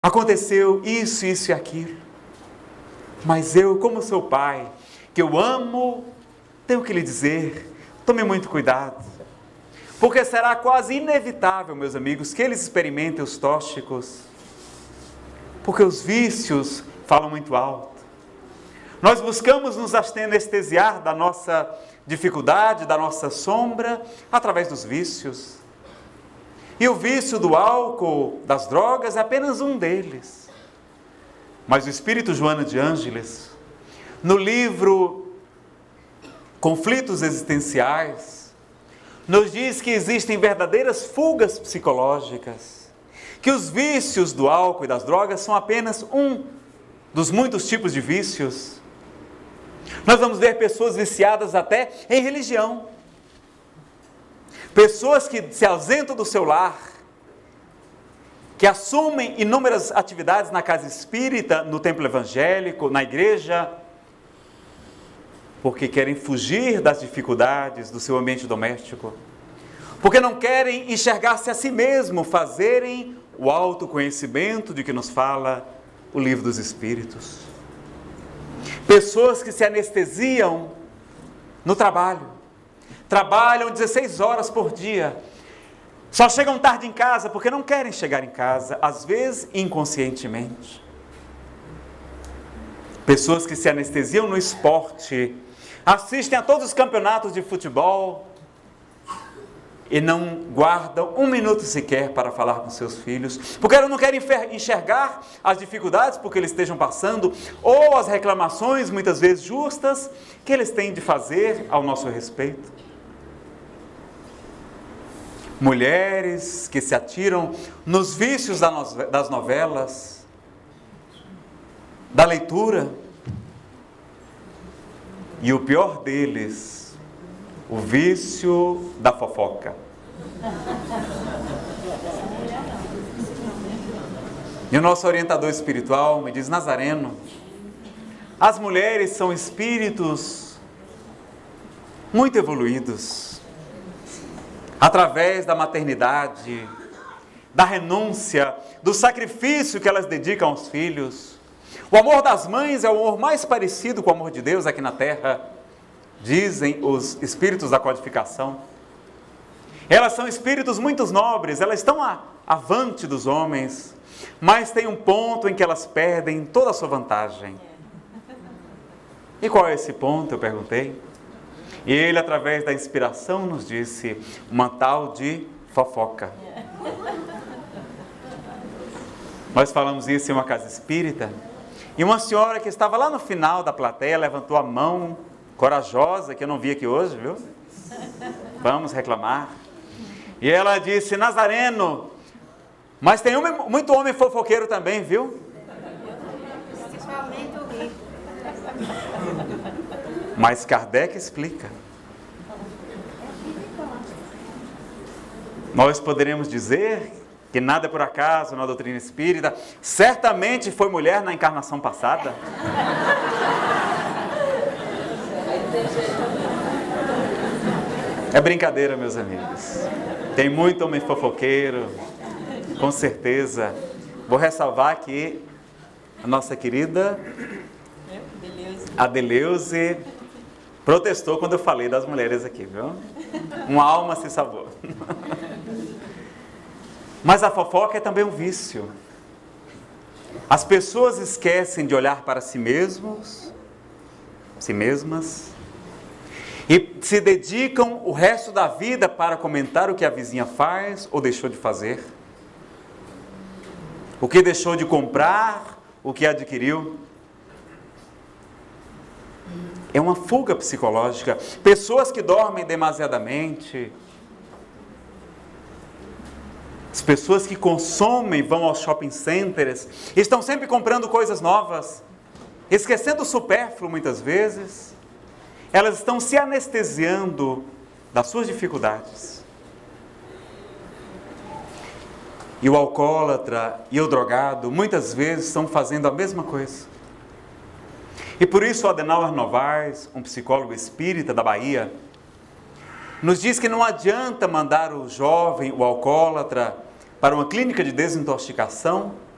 Aconteceu isso, isso e aquilo. Mas eu, como seu pai, que eu amo, tenho que lhe dizer, tome muito cuidado. Porque será quase inevitável, meus amigos, que eles experimentem os tóxicos. Porque os vícios falam muito alto. Nós buscamos nos anestesiar da nossa dificuldade, da nossa sombra, através dos vícios. E o vício do álcool, das drogas, é apenas um deles. Mas o Espírito Joana de Ângeles, no livro Conflitos Existenciais, nos diz que existem verdadeiras fugas psicológicas, que os vícios do álcool e das drogas são apenas um dos muitos tipos de vícios. Nós vamos ver pessoas viciadas até em religião. Pessoas que se ausentam do seu lar, que assumem inúmeras atividades na casa espírita, no templo evangélico, na igreja, porque querem fugir das dificuldades do seu ambiente doméstico, porque não querem enxergar-se a si mesmo, fazerem o autoconhecimento de que nos fala o livro dos Espíritos. Pessoas que se anestesiam no trabalho, trabalham 16 horas por dia, só chegam tarde em casa porque não querem chegar em casa, às vezes inconscientemente. Pessoas que se anestesiam no esporte, assistem a todos os campeonatos de futebol e não guardam um minuto sequer para falar com seus filhos, porque elas não querem enxergar as dificuldades porque eles estejam passando, ou as reclamações, muitas vezes justas, que eles têm de fazer ao nosso respeito. Mulheres que se atiram nos vícios das novelas, da leitura, e o pior deles, o vício da fofoca. E o nosso orientador espiritual me diz: Nazareno, as mulheres são espíritos muito evoluídos. Através da maternidade, da renúncia, do sacrifício que elas dedicam aos filhos. O amor das mães é o amor mais parecido com o amor de Deus aqui na terra, dizem os espíritos da codificação. Elas são espíritos muito nobres, elas estão avante dos homens, mas tem um ponto em que elas perdem toda a sua vantagem. E qual é esse ponto? Eu perguntei. E ele, através da inspiração, nos disse: uma tal de fofoca. Nós falamos isso em uma casa espírita, e uma senhora que estava lá no final da plateia levantou a mão, corajosa, que eu não vi aqui hoje, viu? Vamos reclamar. E ela disse: Nazareno, mas tem muito homem fofoqueiro também, viu? Principalmente o rico. Mas Kardec explica. Nós poderemos dizer que nada é por acaso na doutrina espírita. Certamente foi mulher na encarnação passada. É brincadeira, meus amigos. Tem muito homem fofoqueiro, com certeza. Vou ressalvar aqui a nossa querida Adeleuze protestou quando eu falei das mulheres aqui, viu? Uma alma se salvou. Mas a fofoca é também um vício. As pessoas esquecem de olhar para si mesmas, e se dedicam o resto da vida para comentar o que a vizinha faz ou deixou de fazer, o que deixou de comprar, o que adquiriu. É uma fuga psicológica. Pessoas que dormem demasiadamente, as pessoas que consomem, vão aos shopping centers, estão sempre comprando coisas novas, esquecendo o supérfluo muitas vezes. Elas estão se anestesiando das suas dificuldades. E o alcoólatra e o drogado muitas vezes estão fazendo a mesma coisa. E por isso o Adenauer Novaes, um psicólogo espírita da Bahia, nos diz que não adianta mandar o jovem, o alcoólatra, para uma clínica de desintoxicação,